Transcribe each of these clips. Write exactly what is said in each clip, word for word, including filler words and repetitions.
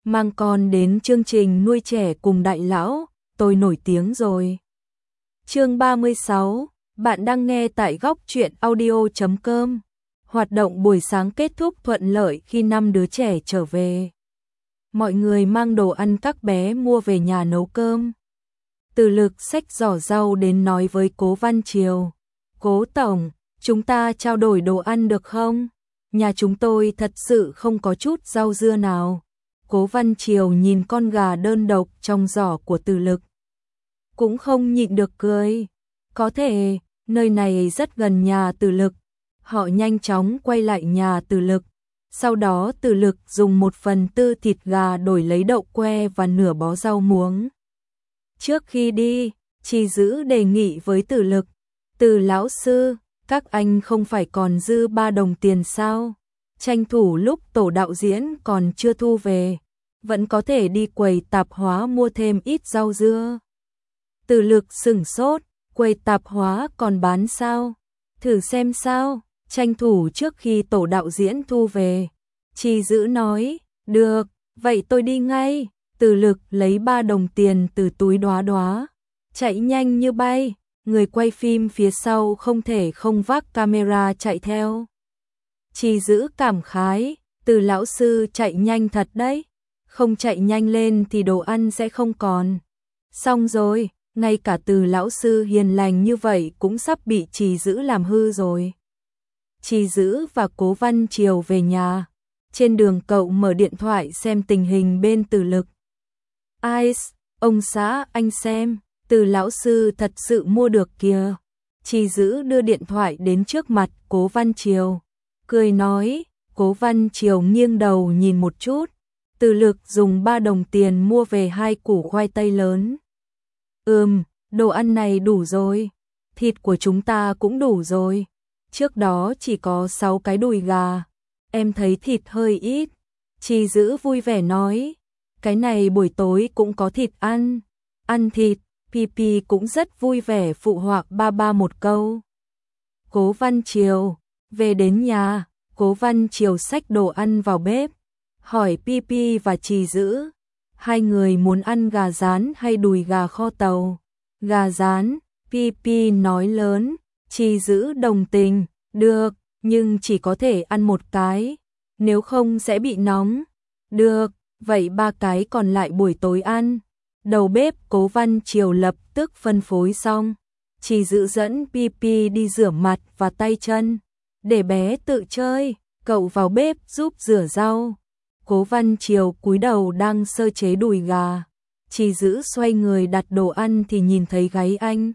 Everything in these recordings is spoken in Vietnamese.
mang con đến chương trình nuôi trẻ cùng đại lão, tôi nổi tiếng rồi. Chương ba mươi sáu, bạn đang nghe tại góc truyện audio chấm com. Hoạt động buổi sáng kết thúc thuận lợi khi năm đứa trẻ trở về. Mọi người mang đồ ăn các bé mua về nhà nấu cơm. Từ Lực xách giỏ rau đến nói với Cố Văn Triều. Cố tổng, chúng ta trao đổi đồ ăn được không? Nhà chúng tôi thật sự không có chút rau dưa nào. Cố Văn Triều nhìn con gà đơn độc trong giỏ của Từ Lực. Cũng không nhịn được cười. Có thể, nơi này rất gần nhà Từ Lực. Họ nhanh chóng quay lại nhà Từ Lực. Sau đó Từ Lực dùng một phần tư thịt gà đổi lấy đậu que và nửa bó rau muống. Trước khi đi, Trì Dữ đề nghị với Từ Lực. Từ lão sư, các anh không phải còn dư ba đồng tiền sao? Tranh thủ lúc tổ đạo diễn còn chưa thu về, vẫn có thể đi quầy tạp hóa mua thêm ít rau dưa. Từ Lực sửng sốt, quầy tạp hóa còn bán sao? Thử xem sao, tranh thủ trước khi tổ đạo diễn thu về. Trì Dữ nói, được, vậy tôi đi ngay. Từ Lực lấy ba đồng tiền từ túi Đóa Đóa, chạy nhanh như bay. Người quay phim phía sau không thể không vác camera chạy theo. Trì Dữ cảm khái, Từ lão sư chạy nhanh thật đấy, không chạy nhanh lên thì đồ ăn sẽ không còn. Xong rồi, ngay cả Từ lão sư hiền lành như vậy cũng sắp bị Trì Dữ làm hư rồi. Trì Dữ và Cố Văn Triều về nhà. Trên đường cậu mở điện thoại xem tình hình bên Từ Lực. Ai, ông xã anh xem, Từ lão sư thật sự mua được kìa. Trì Dữ đưa điện thoại đến trước mặt Cố Văn Triều, cười nói. Cố Văn Triều nghiêng đầu nhìn một chút. Từ Lực dùng ba đồng tiền mua về hai củ khoai tây lớn. Ừm, đồ ăn này đủ rồi. Thịt của chúng ta cũng đủ rồi. Trước đó chỉ có sáu cái đùi gà. Em thấy thịt hơi ít. Trì Dữ vui vẻ nói. Cái này buổi tối cũng có thịt ăn. Ăn thịt, Pipi cũng rất vui vẻ phụ họa ba ba một câu. Cố Văn Triều, về đến nhà, Cố Văn Triều xách đồ ăn vào bếp. Hỏi Pipi và Trì Dữ, hai người muốn ăn gà rán hay đùi gà kho tàu? Gà rán, Pipi nói lớn. Trì Dữ đồng tình, được, nhưng chỉ có thể ăn một cái, nếu không sẽ bị nóng. Được, vậy ba cái còn lại buổi tối ăn. Đầu bếp Cố Văn Triều lập tức phân phối xong. Trì Dữ dẫn Pipi đi rửa mặt và tay chân, để bé tự chơi, cậu vào bếp giúp rửa rau. Cố Văn Triều cúi đầu đang sơ chế đùi gà. Trì Dữ xoay người đặt đồ ăn thì nhìn thấy gáy anh.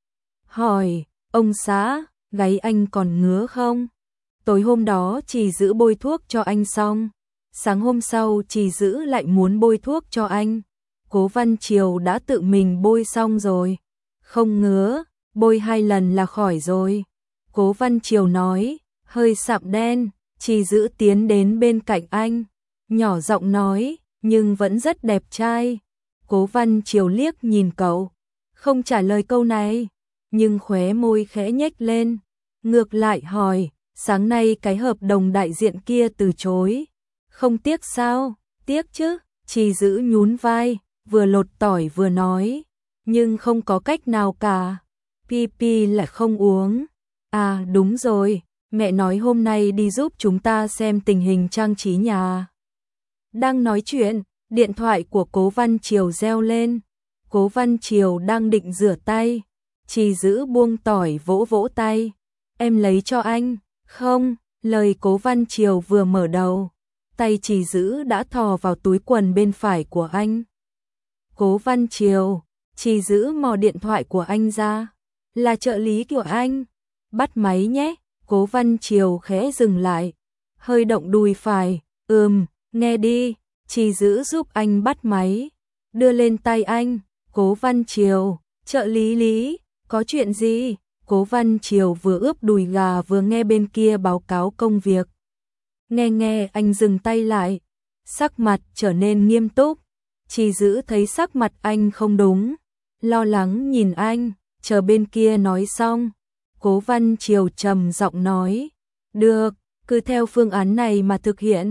Hỏi, ông xã, gáy anh còn ngứa không? Tối hôm đó Trì Dữ bôi thuốc cho anh xong. Sáng hôm sau Trì Dữ lại muốn bôi thuốc cho anh. Cố Văn Triều đã tự mình bôi xong rồi. Không ngứa, bôi hai lần là khỏi rồi. Cố Văn Triều nói, hơi sạm đen. Trì Dữ tiến đến bên cạnh anh, nhỏ giọng nói, nhưng vẫn rất đẹp trai. Cố Văn Triều liếc nhìn cậu, không trả lời câu này, nhưng khóe môi khẽ nhếch lên. Ngược lại hỏi, sáng nay cái hợp đồng đại diện kia từ chối. Không tiếc sao? Tiếc chứ. Trì Dữ nhún vai, vừa lột tỏi vừa nói, nhưng không có cách nào cả. Pipi lại không uống. À đúng rồi, mẹ nói hôm nay đi giúp chúng ta xem tình hình trang trí nhà. Đang nói chuyện, điện thoại của Cố Văn Triều reo lên. Cố Văn Triều đang định rửa tay. Trì Dữ buông tỏi vỗ vỗ tay. Em lấy cho anh. Không, lời Cố Văn Triều vừa mở đầu, tay Trì Dữ đã thò vào túi quần bên phải của anh. Cố Văn Triều, Trì Dữ mò điện thoại của anh ra. Là trợ lý của anh. Bắt máy nhé. Cố Văn Triều khẽ dừng lại, hơi động đùi phải. Ừm, nghe đi. Trì Dữ giúp anh bắt máy, đưa lên tay anh. Cố Văn Triều, trợ lý Lý, có chuyện gì? Cố Văn Triều vừa ướp đùi gà vừa nghe bên kia báo cáo công việc. Nghe nghe anh dừng tay lại, sắc mặt trở nên nghiêm túc. Trì Dữ thấy sắc mặt anh không đúng, lo lắng nhìn anh, chờ bên kia nói xong. Cố Văn Triều trầm giọng nói, được, cứ theo phương án này mà thực hiện.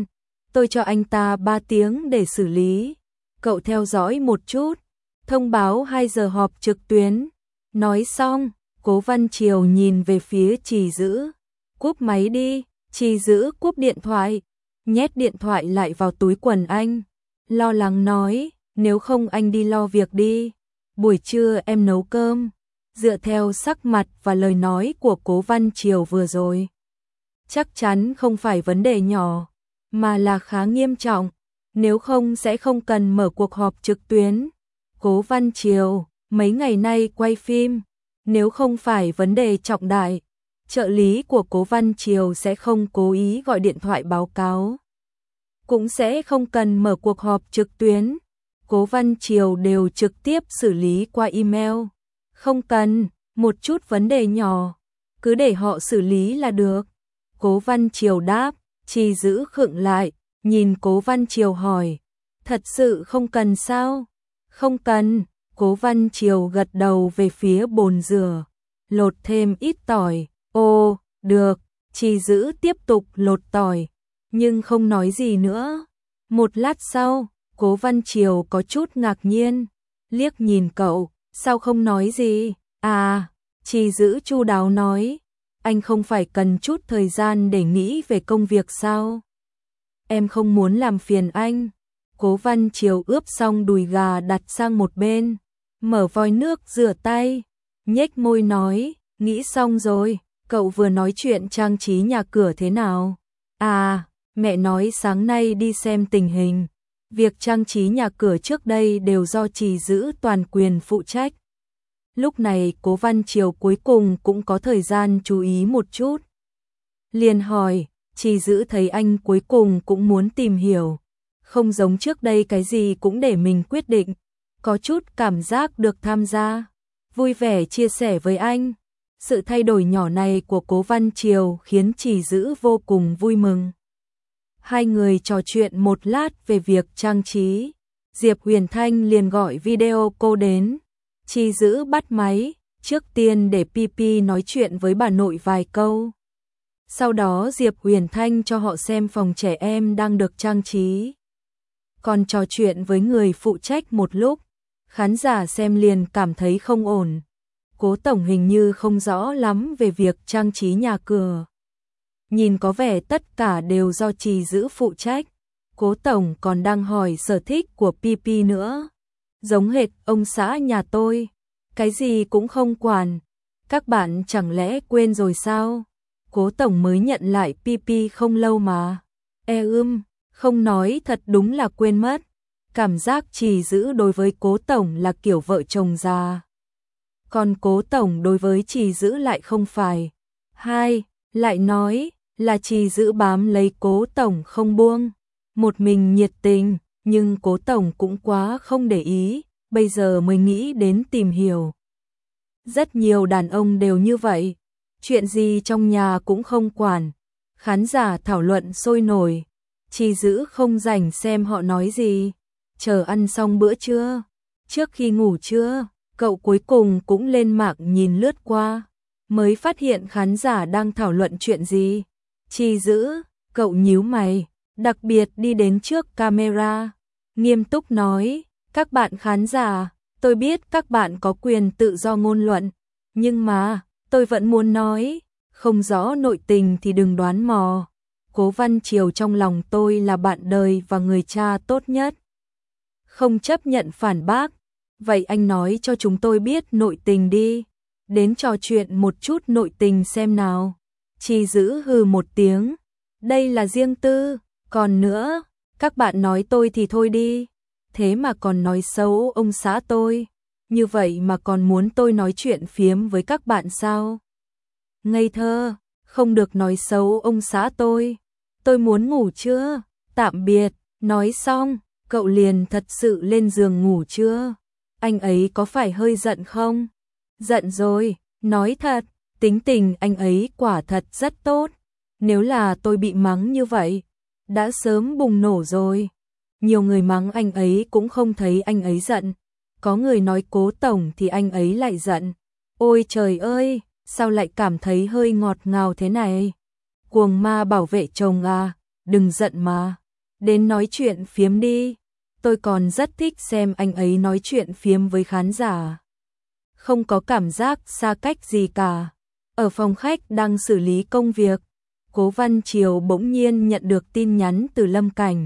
tôi cho anh ta ba tiếng để xử lý. Cậu theo dõi một chút, thông báo hai giờ họp trực tuyến. Nói xong, Cố Văn Triều nhìn về phía Trì Dữ. Cúp máy đi. Trì Dữ cúp điện thoại, nhét điện thoại lại vào túi quần anh. Lo lắng nói, nếu không anh đi lo việc đi. Buổi trưa em nấu cơm. Dựa theo sắc mặt và lời nói của Cố Văn Triều vừa rồi, chắc chắn không phải vấn đề nhỏ, mà là khá nghiêm trọng. Nếu không sẽ không cần mở cuộc họp trực tuyến. Cố Văn Triều, mấy ngày nay quay phim, nếu không phải vấn đề trọng đại, trợ lý của Cố Văn Triều sẽ không cố ý gọi điện thoại báo cáo. Cũng sẽ không cần mở cuộc họp trực tuyến. Cố Văn Triều đều trực tiếp xử lý qua email. Không cần, một chút vấn đề nhỏ, cứ để họ xử lý là được. Cố Văn Triều đáp. Trì Dữ khựng lại, nhìn Cố Văn Triều hỏi, thật sự không cần sao? Không cần. Cố Văn Triều gật đầu về phía bồn rửa, lột thêm ít tỏi. Ồ, được. Trì Dữ tiếp tục lột tỏi, nhưng không nói gì nữa. Một lát sau, Cố Văn Triều có chút ngạc nhiên, liếc nhìn cậu, sao không nói gì? À, Trì Dữ chu đáo nói, anh không phải cần chút thời gian để nghĩ về công việc sao? Em không muốn làm phiền anh. Cố Văn Triều ướp xong đùi gà đặt sang một bên, mở vòi nước rửa tay, nhếch môi nói, nghĩ xong rồi. Cậu vừa nói chuyện trang trí nhà cửa thế nào? À, mẹ nói sáng nay đi xem tình hình. Việc trang trí nhà cửa trước đây đều do Trì Dữ toàn quyền phụ trách. Lúc này Cố Văn Triều cuối cùng cũng có thời gian chú ý một chút. Liền hỏi, Trì Dữ thấy anh cuối cùng cũng muốn tìm hiểu. Không giống trước đây cái gì cũng để mình quyết định. Có chút cảm giác được tham gia. Vui vẻ chia sẻ với anh. Sự thay đổi nhỏ này của Cố Văn Triều khiến Trì Dữ vô cùng vui mừng. Hai người trò chuyện một lát về việc trang trí. Diệp Huyền Thanh liền gọi video cô đến. Trì Dữ bắt máy, trước tiên để Pi Pi nói chuyện với bà nội vài câu. Sau đó Diệp Huyền Thanh cho họ xem phòng trẻ em đang được trang trí. Còn trò chuyện với người phụ trách một lúc, khán giả xem liền cảm thấy không ổn. Cố tổng hình như không rõ lắm về việc trang trí nhà cửa. Nhìn có vẻ tất cả đều do Trì Dữ phụ trách. Cố tổng còn đang hỏi sở thích của Pi Pi nữa. Giống hệt ông xã nhà tôi, cái gì cũng không quản. Các bạn chẳng lẽ quên rồi sao? Cố tổng mới nhận lại Pi Pi không lâu mà. E ưm, không nói thật đúng là quên mất. Cảm giác Trì Dữ đối với Cố tổng là kiểu vợ chồng già. Còn Cố tổng đối với Trì Dữ lại không phải. Hai, lại nói là Trì Dữ bám lấy Cố tổng không buông. Một mình nhiệt tình, nhưng Cố tổng cũng quá không để ý, bây giờ mới nghĩ đến tìm hiểu. Rất nhiều đàn ông đều như vậy, chuyện gì trong nhà cũng không quản. Khán giả thảo luận sôi nổi, Trì Dữ không rảnh xem họ nói gì. Chờ ăn xong bữa trưa, trước khi ngủ trưa, cậu cuối cùng cũng lên mạng nhìn lướt qua, mới phát hiện khán giả đang thảo luận chuyện gì. Trì Dữ, cậu nhíu mày, đặc biệt đi đến trước camera, nghiêm túc nói, các bạn khán giả, tôi biết các bạn có quyền tự do ngôn luận, nhưng mà, tôi vẫn muốn nói, không rõ nội tình thì đừng đoán mò. Cố Văn Triều trong lòng tôi là bạn đời và người cha tốt nhất. Không chấp nhận phản bác, vậy anh nói cho chúng tôi biết nội tình đi, đến trò chuyện một chút nội tình xem nào. Trì Dữ hừ một tiếng, đây là riêng tư, còn nữa, các bạn nói tôi thì thôi đi, thế mà còn nói xấu ông xã tôi, như vậy mà còn muốn tôi nói chuyện phiếm với các bạn sao? Ngây thơ, không được nói xấu ông xã tôi, tôi muốn ngủ chưa? Tạm biệt. Nói xong, cậu liền thật sự lên giường ngủ chưa? Anh ấy có phải hơi giận không? Giận rồi, nói thật, tính tình anh ấy quả thật rất tốt. Nếu là tôi bị mắng như vậy, đã sớm bùng nổ rồi. Nhiều người mắng anh ấy cũng không thấy anh ấy giận. Có người nói Cố tổng thì anh ấy lại giận. Ôi trời ơi, sao lại cảm thấy hơi ngọt ngào thế này? Cuồng ma bảo vệ chồng à, đừng giận mà. đến nói chuyện phiếm đi. Tôi còn rất thích xem anh ấy nói chuyện phiếm với khán giả. Không có cảm giác xa cách gì cả. Ở phòng khách đang xử lý công việc, Cố Văn Triều bỗng nhiên nhận được tin nhắn từ Lâm Cảnh.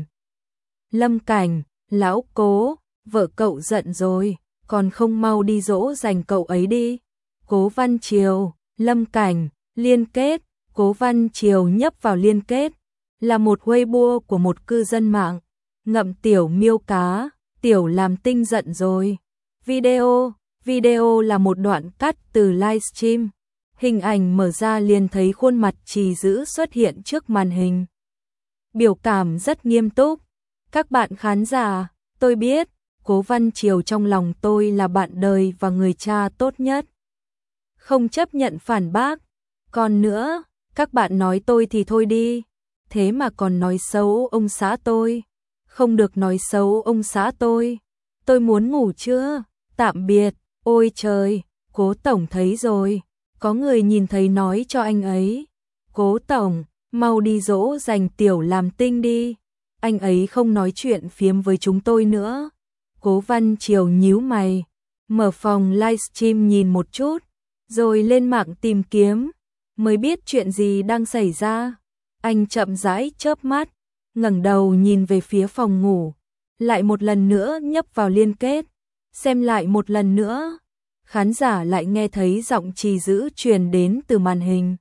Lâm Cảnh, lão Cố, vợ cậu giận rồi, còn không mau đi dỗ dành cậu ấy đi. Cố Văn Triều, Lâm Cảnh, liên kết, Cố Văn Triều nhấp vào liên kết, là một Weibo của một cư dân mạng. Ngậm tiểu miêu cá, tiểu làm tinh giận rồi. Video, video là một đoạn cắt từ livestream. Hình ảnh mở ra liền thấy khuôn mặt Trì Dữ xuất hiện trước màn hình. Biểu cảm rất nghiêm túc. Các bạn khán giả, tôi biết, Cố Văn Triều trong lòng tôi là bạn đời và người cha tốt nhất. Không chấp nhận phản bác. Còn nữa, các bạn nói tôi thì thôi đi. Thế mà còn nói xấu ông xã tôi. Không được nói xấu ông xã tôi. Tôi muốn ngủ chưa? Tạm biệt. Ôi trời, Cố Tổng thấy rồi. Có người nhìn thấy nói cho anh ấy. Cố Tổng, mau đi dỗ dành tiểu làm tinh đi. Anh ấy không nói chuyện phiếm với chúng tôi nữa. Cố Văn Triều nhíu mày, mở phòng livestream nhìn một chút, rồi lên mạng tìm kiếm, mới biết chuyện gì đang xảy ra. Anh chậm rãi chớp mắt, ngẩng đầu nhìn về phía phòng ngủ, lại một lần nữa nhấp vào liên kết, xem lại một lần nữa. Khán giả lại nghe thấy giọng Trì Dữ truyền đến từ màn hình.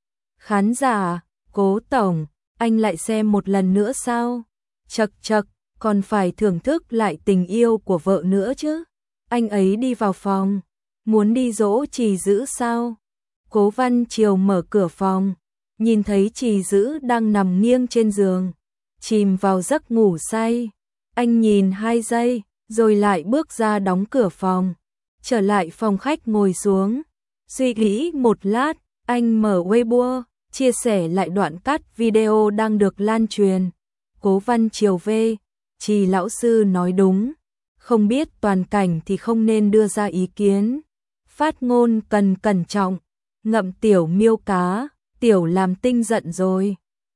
Khán giả, Cố Tổng, anh lại xem một lần nữa sao? Chậc chậc, còn phải thưởng thức lại tình yêu của vợ nữa chứ. Anh ấy đi vào phòng, muốn đi dỗ Trì Dữ sao? Cố Văn Triều mở cửa phòng, nhìn thấy Trì Dữ đang nằm nghiêng trên giường, chìm vào giấc ngủ say. Anh nhìn hai giây, rồi lại bước ra đóng cửa phòng, trở lại phòng khách ngồi xuống. Suy nghĩ một lát, anh mở Weibo, chia sẻ lại đoạn cắt video đang được lan truyền. Cố Văn Triều về, Trì lão sư nói đúng, không biết toàn cảnh thì không nên đưa ra ý kiến. Phát ngôn cần cẩn trọng, ngậm tiểu miêu cá, tiểu làm tinh giận rồi.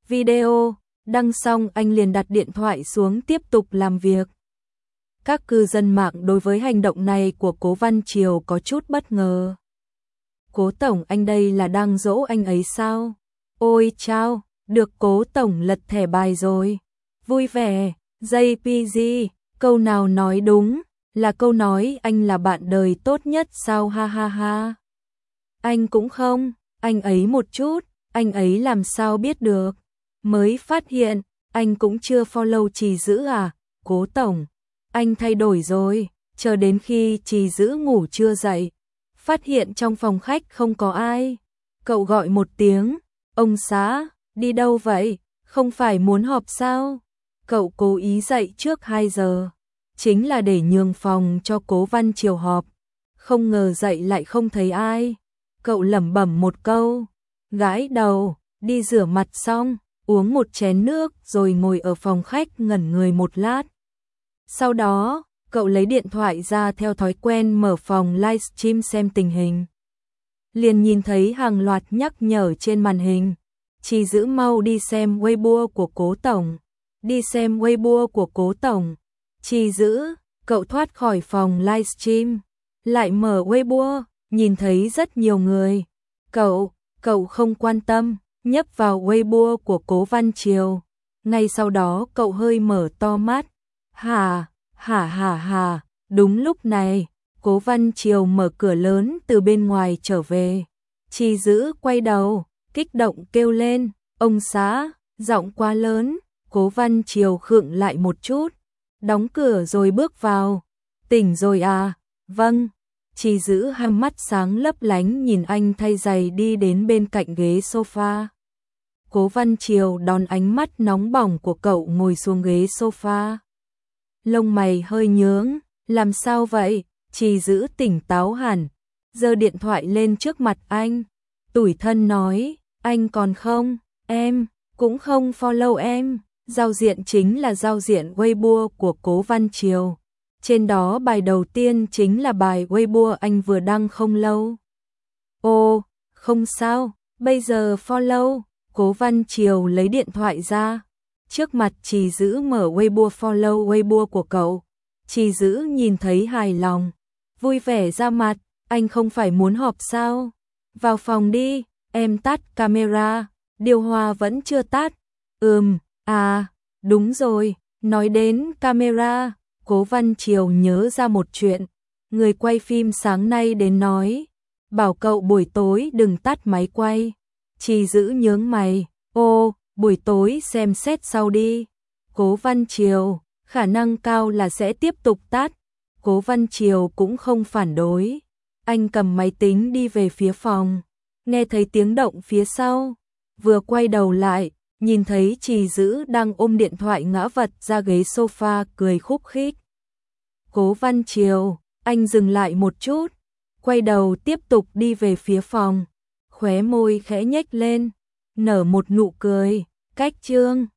Video đăng xong anh liền đặt điện thoại xuống tiếp tục làm việc. Các cư dân mạng đối với hành động này của Cố Văn Triều có chút bất ngờ. Cố Tổng, anh đây là đang dỗ anh ấy sao? Ôi chao, được Cố Tổng lật thẻ bài rồi. Vui vẻ, gi pê giê, câu nào nói đúng, là câu nói anh là bạn đời tốt nhất sao, ha ha ha. Anh cũng không, anh ấy một chút, anh ấy làm sao biết được. Mới phát hiện, anh cũng chưa follow Trì Dữ à? Cố Tổng, anh thay đổi rồi, chờ đến khi Trì Dữ ngủ chưa dậy, phát hiện trong phòng khách không có ai. Cậu gọi một tiếng, ông xã, đi đâu vậy, không phải muốn họp sao? Cậu cố ý dậy trước hai giờ, chính là để nhường phòng cho Cố Văn Triều họp. Không ngờ dậy lại không thấy ai. Cậu lẩm bẩm một câu, gãi đầu, đi rửa mặt xong, uống một chén nước rồi ngồi ở phòng khách ngẩn người một lát. Sau đó, cậu lấy điện thoại ra theo thói quen mở phòng livestream xem tình hình. Liền nhìn thấy hàng loạt nhắc nhở trên màn hình. Trì Dữ mau đi xem Weibo của Cố Tổng. Đi xem Weibo của Cố Tổng. Trì Dữ, cậu thoát khỏi phòng livestream, lại mở Weibo, nhìn thấy rất nhiều người. Cậu, cậu không quan tâm, nhấp vào Weibo của Cố Văn Triều. Ngay sau đó cậu hơi mở to mắt. Hà, hả hả hả, đúng lúc này, Cố Văn Triều mở cửa lớn từ bên ngoài trở về. Trì Dữ quay đầu, kích động kêu lên, ông xã, giọng quá lớn. Cố Văn Triều khựng lại một chút, đóng cửa rồi bước vào. Tỉnh rồi à? Vâng. Trì Dữ hai mắt sáng lấp lánh nhìn anh thay giày đi đến bên cạnh ghế sofa. Cố Văn Triều đón ánh mắt nóng bỏng của cậu ngồi xuống ghế sofa. Lông mày hơi nhướng, làm sao vậy? Trì Dữ tỉnh táo hẳn, giơ điện thoại lên trước mặt anh, tủi thân nói, anh còn không, em cũng không follow em. Giao diện chính là giao diện Weibo của Cố Văn Triều. Trên đó bài đầu tiên chính là bài Weibo anh vừa đăng không lâu. Ồ, không sao, bây giờ follow. Cố Văn Triều lấy điện thoại ra, Trước mặt Trì Dữ mở Weibo follow Weibo của cậu. Trì Dữ nhìn thấy hài lòng, vui vẻ ra mặt, anh không phải muốn họp sao? Vào phòng đi, em tắt camera, điều hòa vẫn chưa tắt. Ừm, à, đúng rồi, nói đến camera, Cố Văn Triều nhớ ra một chuyện. Người quay phim sáng nay đến nói, bảo cậu buổi tối đừng tắt máy quay. Trì Dữ nhướng mày, ô, buổi tối xem xét sau đi. Cố Văn Triều, khả năng cao là sẽ tiếp tục tắt. Cố Văn Triều cũng không phản đối. Anh cầm máy tính đi về phía phòng, nghe thấy tiếng động phía sau, vừa quay đầu lại, nhìn thấy Trì Dữ đang ôm điện thoại ngã vật ra ghế sofa cười khúc khích. Cố Văn Triều, anh dừng lại một chút, quay đầu tiếp tục đi về phía phòng, khóe môi khẽ nhếch lên, nở một nụ cười. Cách chương